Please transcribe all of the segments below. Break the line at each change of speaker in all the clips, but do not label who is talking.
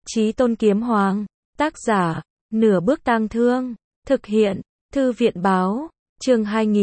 Chí Tôn Kiếm Hoàng. Tác giả, Nửa Bước Tang Thương. Thực hiện, Thư viện Báo. Chương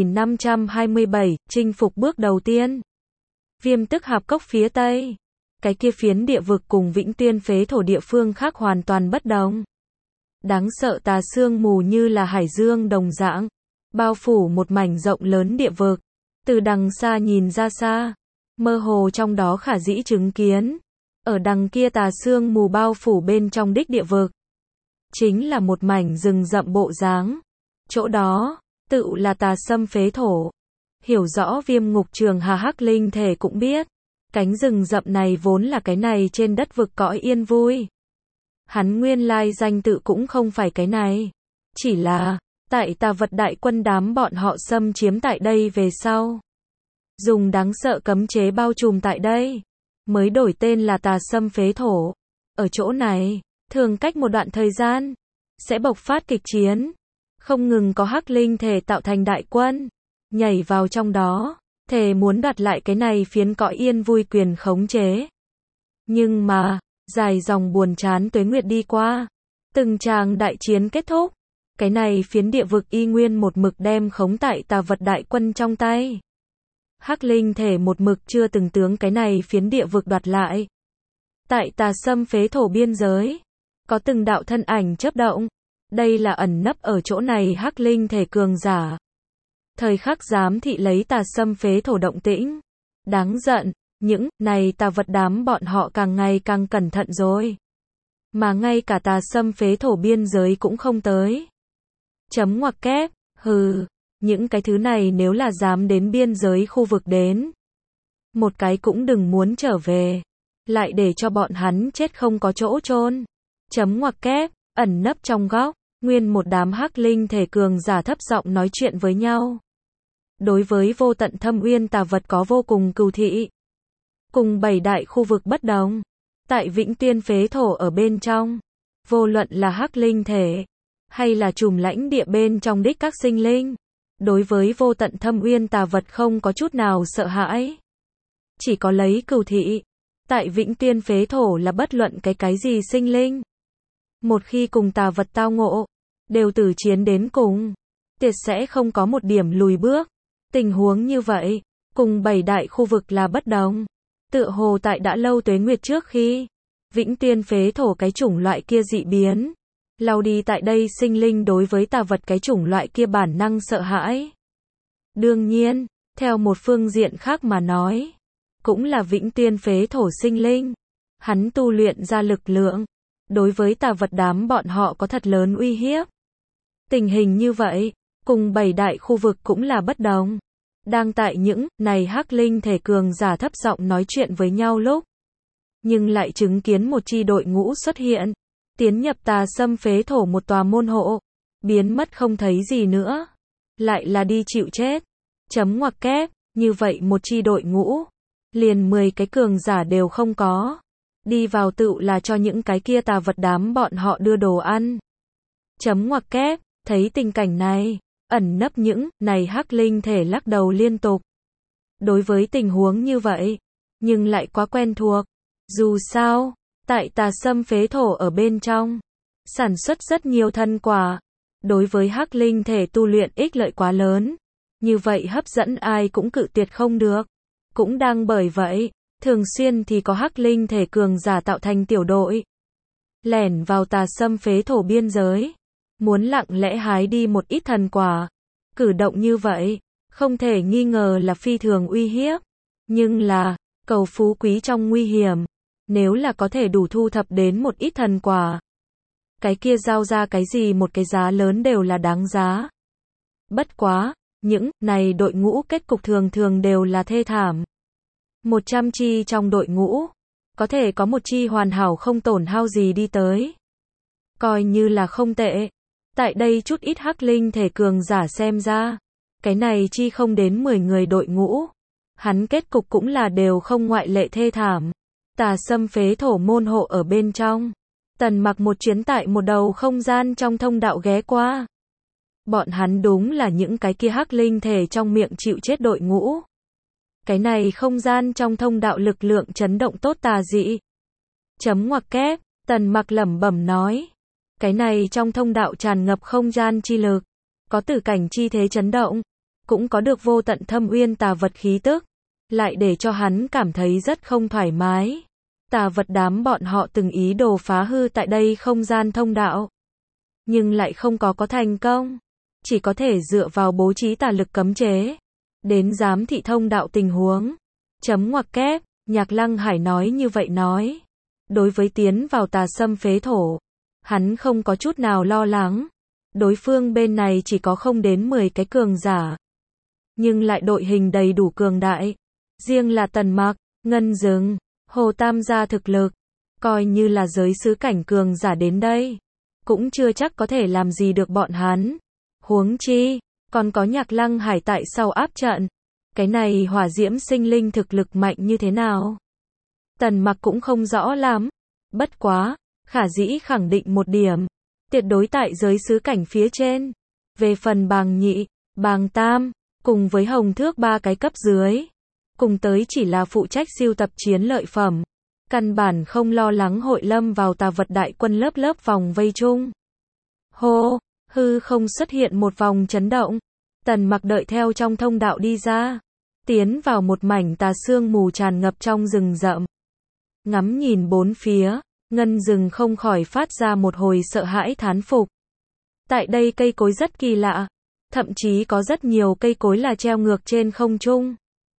2527, chinh phục bước đầu tiên. Viêm Tức Hạp Cốc phía Tây. Cái kia phiến địa vực cùng Vĩnh Tuyên phế thổ địa phương khác hoàn toàn bất đồng. Đáng sợ tà sương mù như là hải dương đồng dạng, bao phủ một mảnh rộng lớn địa vực. Từ đằng xa nhìn ra xa, mơ hồ trong đó khả dĩ chứng kiến. Ở đằng kia tà sương mù bao phủ bên trong đích địa vực, chính là một mảnh rừng rậm bộ dáng. Chỗ đó, tự là tà sâm phế thổ. Hiểu rõ Viêm Ngục Trường Hà Hắc Linh Thể cũng biết, cánh rừng rậm này vốn là cái này trên đất vực cõi yên vui. Hắn nguyên lai danh tự cũng không phải cái này. Chỉ là, tại Tà Vật đại quân đám bọn họ xâm chiếm tại đây về sau, dùng đáng sợ cấm chế bao trùm tại đây, mới đổi tên là tà sâm phế thổ. Ở chỗ này, thường cách một đoạn thời gian, sẽ bộc phát kịch chiến. Không ngừng có Hắc Linh Thể tạo thành đại quân, nhảy vào trong đó, thề muốn đoạt lại cái này phiến cõi yên vui quyền khống chế. Nhưng mà, dài dòng buồn chán tuế nguyệt đi qua, từng tràng đại chiến kết thúc, cái này phiến địa vực y nguyên một mực đem khống tại Tà Vật đại quân trong tay. Hắc Linh Thể một mực chưa từng tướng cái này phiến địa vực đoạt lại. Tại tà sâm phế thổ biên giới, có từng đạo thân ảnh chớp động. Đây là ẩn nấp ở chỗ này Hắc Linh Thể cường giả. Thời khắc giám thị lấy tà sâm phế thổ động tĩnh. Đáng giận, những này tà vật đám bọn họ càng ngày càng cẩn thận rồi. Mà ngay cả tà sâm phế thổ biên giới cũng không tới. Chấm ngoặc kép, hừ, những cái thứ này nếu là dám đến biên giới khu vực đến, một cái cũng đừng muốn trở về. Lại để cho bọn hắn chết không có chỗ chôn. Chấm ngoặc kép, ẩn nấp trong góc, nguyên một đám Hắc Linh Thể cường giả thấp giọng nói chuyện với nhau. Đối với vô tận thâm uyên tà vật có vô cùng cừu thị. Cùng 7 đại khu vực bất đồng, tại Vĩnh Tuyên phế thổ ở bên trong, vô luận là Hắc Linh Thể, hay là trùm lãnh địa bên trong đích các sinh linh, đối với vô tận thâm uyên tà vật không có chút nào sợ hãi. Chỉ có lấy cừu thị. Tại Vĩnh Tuyên phế thổ là bất luận cái gì sinh linh, một khi cùng tà vật tao ngộ, đều tử chiến đến cùng, tuyệt sẽ không có một điểm lùi bước. Tình huống như vậy, cùng 7 đại khu vực là bất đồng. Tựa hồ tại đã lâu tuế nguyệt trước khi Vĩnh Tuyên phế thổ cái chủng loại kia dị biến, lau đi tại đây sinh linh đối với tà vật cái chủng loại kia bản năng sợ hãi. Đương nhiên, theo một phương diện khác mà nói, cũng là Vĩnh Tuyên phế thổ sinh linh, hắn tu luyện ra lực lượng, đối với tà vật đám bọn họ có thật lớn uy hiếp. Tình hình như vậy, cùng 7 đại khu vực cũng là bất đồng. Đang tại những này Hắc Linh Thể cường giả thấp giọng nói chuyện với nhau lúc, nhưng lại chứng kiến một chi đội ngũ xuất hiện, tiến nhập tà sâm phế thổ một tòa môn hộ, biến mất không thấy gì nữa, lại là đi chịu chết. Chấm ngoặc kép, như vậy một chi đội ngũ, liền 10 cái cường giả đều không có. Đi vào tự là cho những cái kia tà vật đám bọn họ đưa đồ ăn. Chấm ngoặc kép, thấy tình cảnh này, ẩn nấp những này Hắc Linh Thể lắc đầu liên tục. Đối với tình huống như vậy, nhưng lại quá quen thuộc. Dù sao, tại tà sâm phế thổ ở bên trong, sản xuất rất nhiều thân quả. Đối với Hắc Linh Thể tu luyện ích lợi quá lớn. Như vậy hấp dẫn ai cũng cự tuyệt không được. Cũng đang bởi vậy, thường xuyên thì có Hắc Linh Thể cường giả tạo thành tiểu đội, lẻn vào tà sâm phế thổ biên giới, muốn lặng lẽ hái đi một ít thần quả. Cử động như vậy, không thể nghi ngờ là phi thường uy hiếp. Nhưng là, cầu phú quý trong nguy hiểm, nếu là có thể đủ thu thập đến một ít thần quả, cái kia giao ra cái gì một cái giá lớn đều là đáng giá. Bất quá, những này đội ngũ kết cục thường thường đều là thê thảm. 100 chi trong đội ngũ, có thể có một chi hoàn hảo không tổn hao gì đi tới. Coi như là không tệ. Tại đây chút ít Hắc Linh Thể cường giả xem ra, cái này chi không đến 10 người đội ngũ, hắn kết cục cũng là đều không ngoại lệ thê thảm. Tà sâm phế thổ môn hộ ở bên trong, Tần Mặc một chuyến tại một đầu không gian trong thông đạo ghé qua. Bọn hắn đúng là những cái kia Hắc Linh Thể trong miệng chịu chết đội ngũ. Cái này không gian trong thông đạo lực lượng chấn động tốt tà dị. Chấm ngoặc kép, Tần Mặc lẩm bẩm nói. Cái này trong thông đạo tràn ngập không gian chi lực, có tử cảnh chi thế chấn động, cũng có được vô tận thâm uyên tà vật khí tức, lại để cho hắn cảm thấy rất không thoải mái. Tà vật đám bọn họ từng ý đồ phá hư tại đây không gian thông đạo, nhưng lại không có thành công, chỉ có thể dựa vào bố trí tà lực cấm chế, đến giám thị thông đạo tình huống. Chấm ngoặc kép, Nhạc Lăng Hải nói như vậy nói. Đối với tiến vào tà xâm phế thổ, hắn không có chút nào lo lắng. Đối phương bên này chỉ có không đến 10 cái cường giả, nhưng lại đội hình đầy đủ cường đại. Riêng là Tần Mặc, Ngân Dừng, Hồ Tam gia thực lực, coi như là giới sứ cảnh cường giả đến đây, cũng chưa chắc có thể làm gì được bọn hắn. Huống chi, còn có Nhạc Lăng Hải tại sau áp trận. Cái này hỏa diễm sinh linh thực lực mạnh như thế nào? Tần Mặc cũng không rõ lắm. Bất quá, khả dĩ khẳng định một điểm, tuyệt đối tại giới sứ cảnh phía trên. Về phần Bàng Nhị, Bàng Tam, cùng với Hồng Thước ba cái cấp dưới, cùng tới chỉ là phụ trách siêu tập chiến lợi phẩm, căn bản không lo lắng hội lâm vào tà vật đại quân lớp lớp vòng vây chung. Hô, hư không xuất hiện một vòng chấn động. Tần Mặc đợi theo trong thông đạo đi ra, tiến vào một mảnh tà sương mù tràn ngập trong rừng rậm. Ngắm nhìn bốn phía, Ngân Dừng không khỏi phát ra một hồi sợ hãi thán phục. Tại đây cây cối rất kỳ lạ, thậm chí có rất nhiều cây cối là treo ngược trên không trung.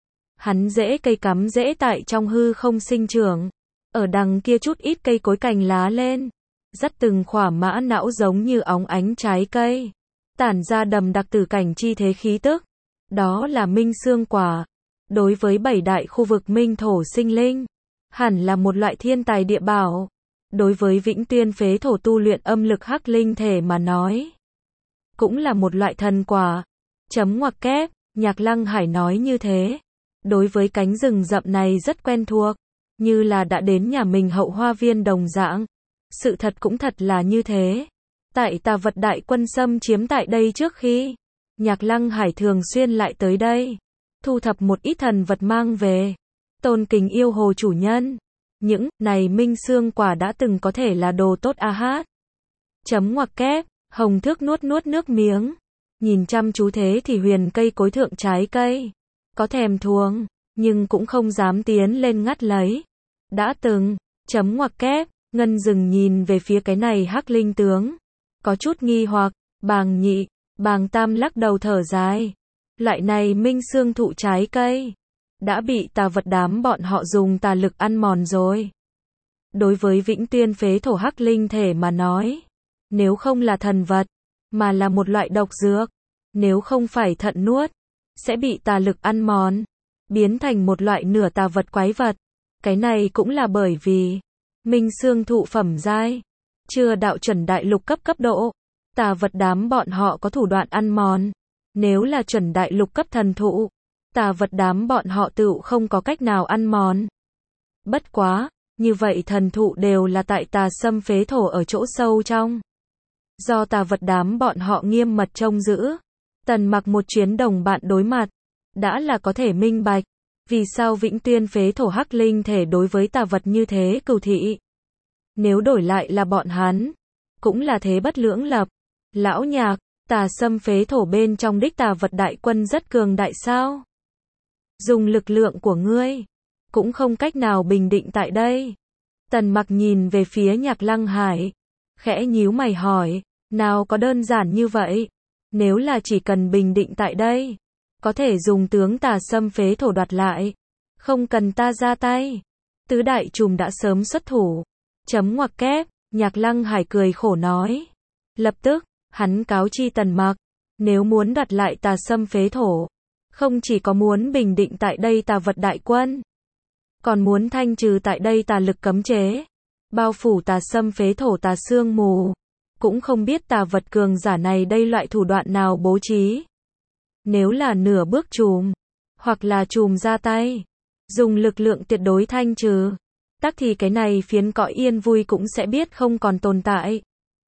Hắn rễ cây cắm rễ tại trong hư không sinh trưởng, ở đằng kia chút ít cây cối cành lá lên, dắt từng khỏa mã não giống như óng ánh trái cây, tản ra đầm đặc tử cảnh chi thế khí tức. Đó là minh xương quả. Đối với 7 đại khu vực minh thổ sinh linh, hẳn là một loại thiên tài địa bảo. Đối với Vĩnh Tuyên phế thổ tu luyện âm lực hắc linh thể mà nói, cũng là một loại thần quả. Chấm ngoặc kép, Nhạc Lăng Hải nói như thế. Đối với cánh rừng rậm này rất quen thuộc, như là đã đến nhà mình hậu hoa viên đồng dạng. Sự thật cũng thật là như thế. Tại tà vật đại quân xâm chiếm tại đây trước khi, Nhạc Lăng Hải thường xuyên lại tới đây, thu thập một ít thần vật mang về, tôn kính yêu hồ chủ nhân. Những này minh xương quả đã từng có thể là đồ tốt a hát. Chấm ngoặc kép, Hồng Thước nuốt nước miếng, nhìn chăm chú thế thì huyền cây cối thượng trái cây, có thèm thuồng, nhưng cũng không dám tiến lên ngắt lấy. Đã từng, chấm ngoặc kép, Ngân Dừng nhìn về phía cái này hắc linh tướng, có chút nghi hoặc. Bàng Nhị, Bàng Tam lắc đầu thở dài. Loại này minh xương thụ trái cây, đã bị tà vật đám bọn họ dùng tà lực ăn mòn rồi. Đối với Vĩnh Tuyên phế thổ hắc linh thể mà nói, nếu không là thần vật, mà là một loại độc dược, nếu không phải thận nuốt, sẽ bị tà lực ăn mòn, biến thành một loại nửa tà vật quái vật. Cái này cũng là bởi vì minh xương thụ phẩm giai, chưa đạo chuẩn đại lục cấp độ. Tà vật đám bọn họ có thủ đoạn ăn mòn. Nếu là chuẩn đại lục cấp thần thụ, tà vật đám bọn họ tựu không có cách nào ăn mòn. Bất quá, như vậy thần thụ đều là tại tà xâm phế thổ ở chỗ sâu trong, do tà vật đám bọn họ nghiêm mật trông giữ. Tần Mặc một chuyến đồng bạn đối mặt, đã là có thể minh bạch, vì sao Vĩnh Tuyên phế thổ hắc linh thể đối với tà vật như thế cừu thị. Nếu đổi lại là bọn hắn, cũng là thế bất lưỡng lập. Lão Nhạc, tà xâm phế thổ bên trong đích tà vật đại quân rất cường đại sao? Dùng lực lượng của ngươi, cũng không cách nào bình định tại đây. Tần Mặc nhìn về phía Nhạc Lăng Hải, khẽ nhíu mày hỏi, nào có đơn giản như vậy? Nếu là chỉ cần bình định tại đây, có thể dùng tướng tà xâm phế thổ đoạt lại, không cần ta ra tay. Tứ đại trùm đã sớm xuất thủ. Chấm ngoặc kép, Nhạc Lăng Hải cười khổ nói. Lập tức, hắn cáo chi Tần Mặc, nếu muốn đoạt lại tà xâm phế thổ, không chỉ có muốn bình định tại đây tà vật đại quân, còn muốn thanh trừ tại đây tà lực cấm chế, bao phủ tà xâm phế thổ tà sương mù. Cũng không biết tà vật cường giả này đây loại thủ đoạn nào bố trí. Nếu là nửa bước trùm, hoặc là trùm ra tay, dùng lực lượng tuyệt đối thanh trừ, tắc thì cái này phiến cõi yên vui cũng sẽ biết không còn tồn tại.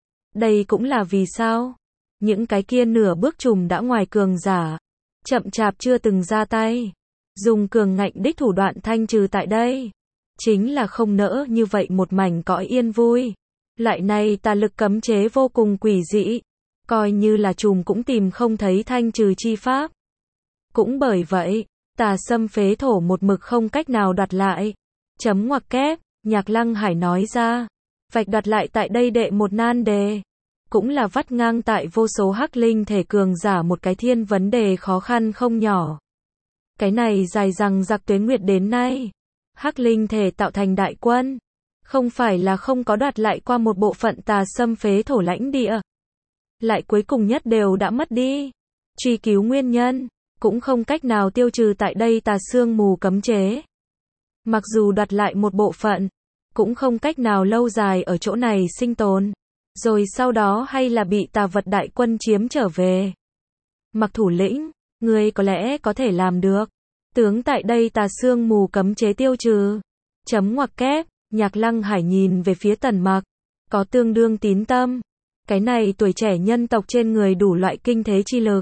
Đây cũng là vì sao những cái kia nửa bước trùm đã ngoài cường giả, chậm chạp chưa từng ra tay, dùng cường ngạnh đích thủ đoạn thanh trừ tại đây. chính là không nỡ như vậy một mảnh cõi yên vui. Loại này tà lực cấm chế vô cùng quỷ dị, coi như là trùm cũng tìm không thấy thanh trừ chi pháp. Cũng bởi vậy, tà xâm phế thổ một mực không cách nào đoạt lại. Chấm ngoặc kép, Nhạc Lăng Hải nói ra, vạch đoạt lại tại đây đệ một nan đề, cũng là vắt ngang tại vô số hắc linh thể cường giả một cái thiên vấn đề khó khăn không nhỏ. Cái này dài rằng giặc tuế nguyệt đến nay, hắc linh thể tạo thành đại quân, không phải là không có đoạt lại qua một bộ phận tà xâm phế thổ lãnh địa, lại cuối cùng nhất đều đã mất đi. Truy cứu nguyên nhân, cũng không cách nào tiêu trừ tại đây tà sương mù cấm chế. Mặc dù đoạt lại một bộ phận, cũng không cách nào lâu dài ở chỗ này sinh tồn, rồi sau đó hay là bị tà vật đại quân chiếm trở về. Mặc thủ lĩnh, ngươi có lẽ có thể làm được. Tướng tại đây tà sương mù cấm chế tiêu trừ. Chấm ngoặc kép, Nhạc Lăng Hải nhìn về phía Tần Mặc, có tương đương tín tâm. Cái này tuổi trẻ nhân tộc trên người đủ loại kinh thế chi lực,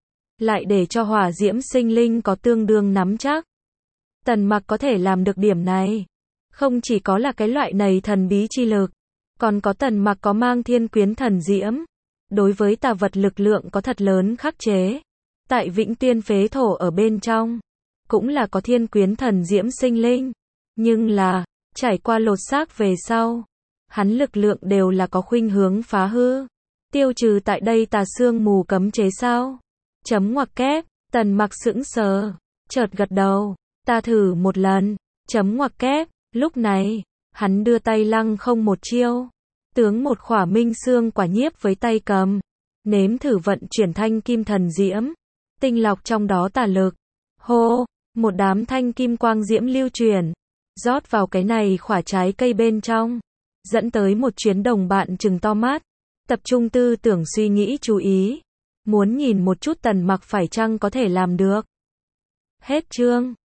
lại để cho hỏa diễm sinh linh có tương đương nắm chắc. Tần Mặc có thể làm được điểm này, không chỉ có là cái loại này thần bí chi lực, còn có Tần Mặc có mang thiên quyến thần diễm, đối với tà vật lực lượng có thật lớn khắc chế. Tại Vĩnh Tuyên phế thổ ở bên trong, cũng là có thiên quyến thần diễm sinh linh, nhưng là, trải qua lột xác về sau, hắn lực lượng đều là có khuynh hướng phá hư, tiêu trừ tại đây tà sương mù cấm chế sao? Chấm ngoặc kép, Tần Mặc sững sờ, chợt gật đầu, ta thử một lần, chấm ngoặc kép, lúc này, hắn đưa tay lăng không một chiêu, tướng một khỏa minh xương quả nhiếp với tay cầm, nếm thử vận chuyển thanh kim thần diễm, tinh lọc trong đó tà lực. Hô, một đám thanh kim quang diễm lưu chuyển, rót vào cái này khỏa trái cây bên trong, dẫn tới một chuyến đồng bạn trừng to mắt, tập trung tư tưởng suy nghĩ chú ý, muốn nhìn một chút Tần Mặc phải chăng có thể làm được. Hết chương.